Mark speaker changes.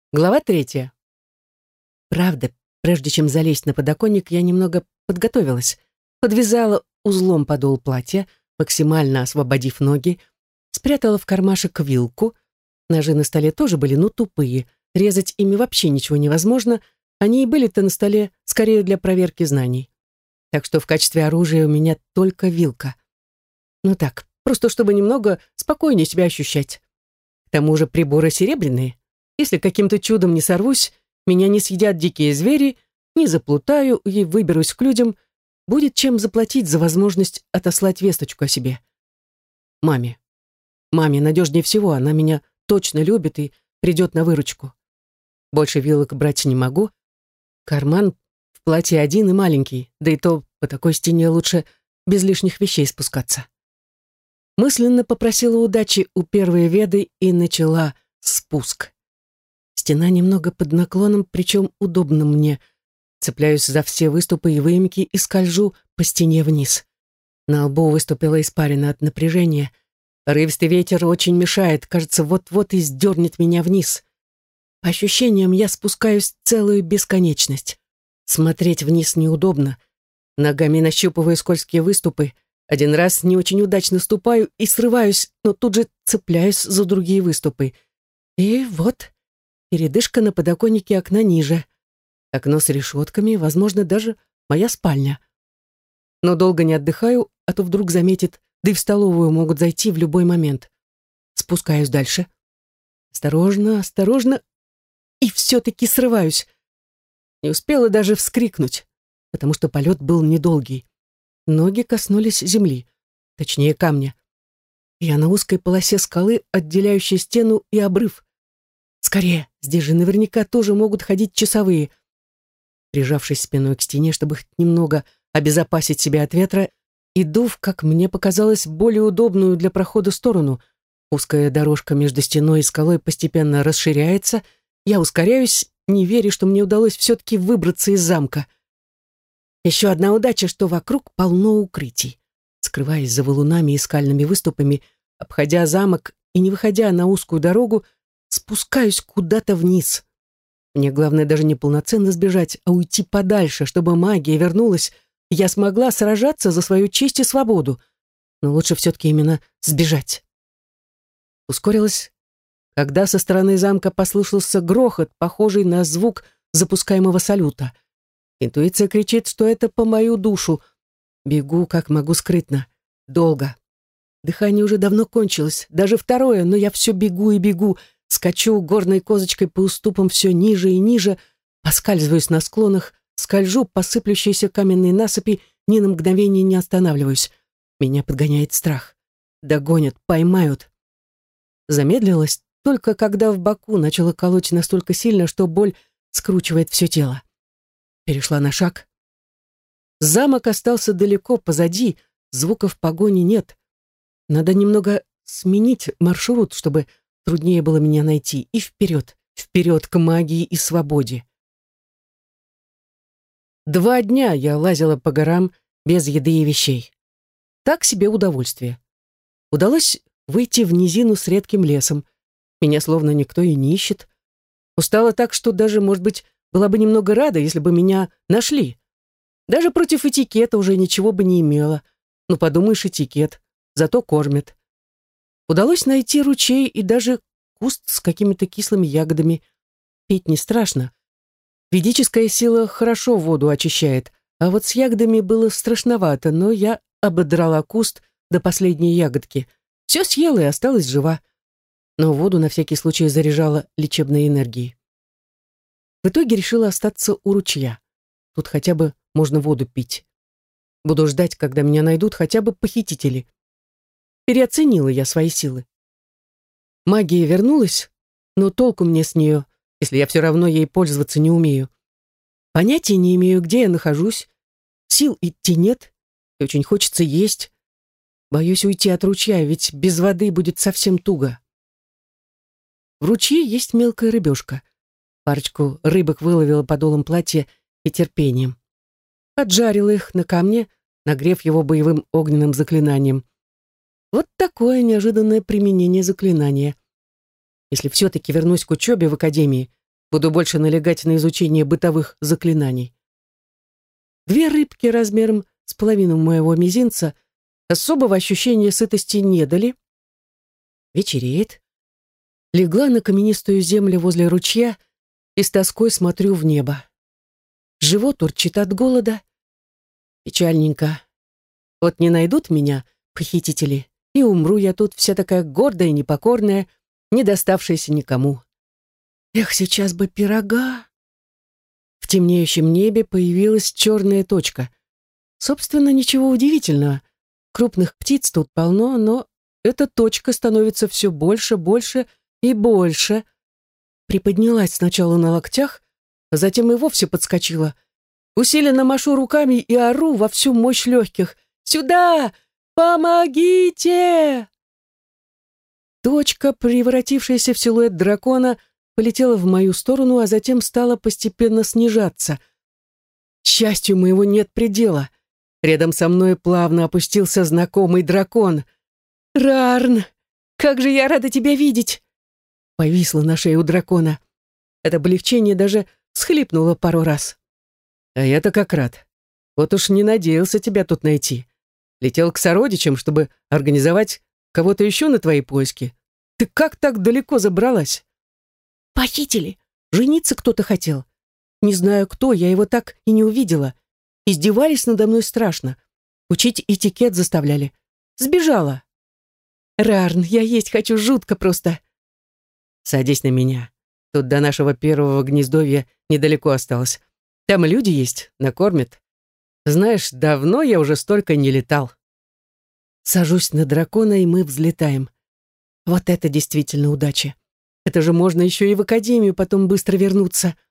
Speaker 1: Глава 3. Правда, прежде чем залезть на подоконник, я немного подготовилась. Подвязала узлом подол платья, максимально освободив ноги, спрятала в кармашек вилку. Ножи на столе тоже были, но тупые. Резать ими вообще ничего невозможно. Они и были-то на столе скорее для проверки знаний. Так что в качестве оружия у меня только вилка. Ну так, просто чтобы немного спокойнее себя ощущать. К тому же приборы серебряные. Если каким-то чудом не сорвусь, меня не съедят дикие звери, не заплутаю и выберусь к людям, будет чем заплатить за возможность отослать весточку о себе. Маме. Маме надежнее всего, она меня точно любит и придет на выручку. Больше вилок брать не могу. Карман в платье один и маленький, да и то по такой стене лучше без лишних вещей спускаться. Мысленно попросила удачи у первой веды и начала спуск. Стена немного под наклоном, причем удобно мне. Цепляюсь за все выступы и выемки и скольжу по стене вниз. На лбу выступила испарина от напряжения. Порывистый ветер очень мешает, кажется, вот-вот и сдернет меня вниз. По ощущениям, я спускаюсь целую бесконечность. Смотреть вниз неудобно. Ногами нащупываю скользкие выступы. Один раз не очень удачно ступаю и срываюсь, но тут же цепляюсь за другие выступы. И вот передышка на подоконнике окна ниже. Окно с решетками, возможно, даже моя спальня. Но долго не отдыхаю, а то вдруг заметит, да и в столовую могут зайти в любой момент. Спускаюсь дальше. Осторожно, осторожно. И все-таки срываюсь. Не успела даже вскрикнуть, потому что полет был недолгий. Ноги коснулись земли, точнее камня. Я на узкой полосе скалы, отделяющей стену и обрыв. Скорее, здесь же наверняка тоже могут ходить часовые. Прижавшись спиной к стене, чтобы хоть немного обезопасить себя от ветра, иду в, как мне показалось, более удобную для прохода сторону. Узкая дорожка между стеной и скалой постепенно расширяется. Я ускоряюсь, не веря, что мне удалось все-таки выбраться из замка. Еще одна удача, что вокруг полно укрытий. Скрываясь за валунами и скальными выступами, обходя замок и не выходя на узкую дорогу, спускаюсь куда-то вниз. Мне главное даже не полноценно сбежать, а уйти подальше, чтобы магия вернулась, и я смогла сражаться за свою честь и свободу. Но лучше все-таки именно сбежать. Ускорилась, когда со стороны замка послышался грохот, похожий на звук запускаемого салюта. Интуиция кричит, что это по мою душу. Бегу, как могу, скрытно. Долго. Дыхание уже давно кончилось, даже второе, но я все бегу и бегу, скачу горной козочкой по уступам все ниже и ниже, поскальзываюсь на склонах, скольжу по сыплющейся каменной насыпи, ни на мгновение не останавливаюсь. Меня подгоняет страх. Догонят, поймают. Замедлилась только когда в боку начала колоть настолько сильно, что боль скручивает все тело. Перешла на шаг. Замок остался далеко позади, звуков погони нет. Надо немного сменить маршрут, чтобы труднее было меня найти, и вперед, вперед к магии и свободе. 2 дня я лазила по горам без еды и вещей. Так себе удовольствие. Удалось выйти в низину с редким лесом. Меня словно никто и не ищет. Устала так, что даже, может быть, была бы немного рада, если бы меня нашли. Даже против этикета уже ничего бы не имела. Ну, подумаешь, этикет. Зато кормят. Удалось найти ручей и даже куст с какими-то кислыми ягодами. Пить не страшно. Ведическая сила хорошо воду очищает, а вот с ягодами было страшновато, но я ободрала куст до последней ягодки. Все съела и осталась жива. Но воду на всякий случай заряжала лечебной энергией. В итоге решила остаться у ручья. Тут хотя бы можно воду пить. Буду ждать, когда меня найдут хотя бы похитители. Переоценила я свои силы. Магия вернулась, но толку мне с нее, если я все равно ей пользоваться не умею. Понятия не имею, где я нахожусь. Сил идти нет, и очень хочется есть. Боюсь уйти от ручья, ведь без воды будет совсем туго. В ручье есть мелкая рыбешка. Парочку рыбок выловила подолом платья и терпением. Поджарила их на камне, нагрев его боевым огненным заклинанием. Вот такое неожиданное применение заклинания. Если все-таки вернусь к учебе в академии, Буду больше налегать на изучение бытовых заклинаний. 2 рыбки размером с половину моего мизинца особого ощущения сытости не дали. Вечереет. Легла на каменистую землю возле ручья и с тоской смотрю в небо. Живот урчит от голода. Печальненько. Вот не найдут меня похитители, и умру я тут вся такая гордая, непокорная, не доставшаяся никому. Эх, сейчас бы пирога. В темнеющем небе появилась черная точка. Собственно, ничего удивительного. Крупных птиц тут полно, но эта точка становится все больше, больше и больше. Приподнялась сначала на локтях, а затем и вовсе подскочила. Усиленно машу руками и ору во всю мощь легких. «Сюда! Помогите!» Точка, превратившаяся в силуэт дракона, полетела в мою сторону, а затем стала постепенно снижаться. Счастью моего нет предела. Рядом со мной плавно опустился знакомый дракон. «Рарн, как же я рада тебя видеть!» Повисла на шее у дракона. От облегчения даже всхлипнула пару раз. «А я-то как рад. Вот уж не надеялся тебя тут найти. Летел к сородичам, чтобы организовать кого-то еще на твои поиски. Ты как так далеко забралась?» «Похитили. Жениться кто-то хотел. Не знаю кто, я его так и не увидела. Издевались надо мной страшно. Учить этикет заставляли. Сбежала. Рарн, я есть хочу жутко просто». «Садись на меня. Тут до нашего первого гнездовья недалеко осталось. Там люди есть, накормят. Знаешь, давно я уже столько не летал». Сажусь на дракона, и мы взлетаем. Вот это действительно удача. Это же можно еще и в академию потом быстро вернуться.